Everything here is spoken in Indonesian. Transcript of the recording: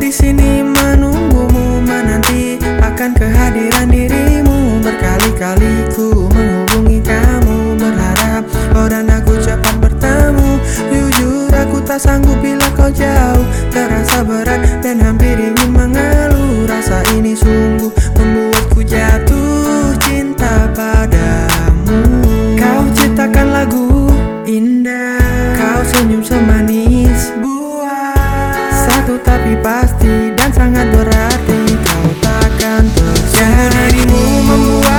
di sini menunggumu, menanti akan kehadiran dirimu. Berkali-kali ku menghubungi kamu, berharap kau dan aku cepat bertemu. Jujur aku tak sanggup bila kau jauh, terasa berat dan hampir ingin mengeluh. Rasa ini sungguh membuatku jatuh cinta padamu. Kau ciptakan lagu indah, kau senyum semanis buah. Satu tapi pasti dan sangat berarti, kau takkan terjadi. Dirimu membuat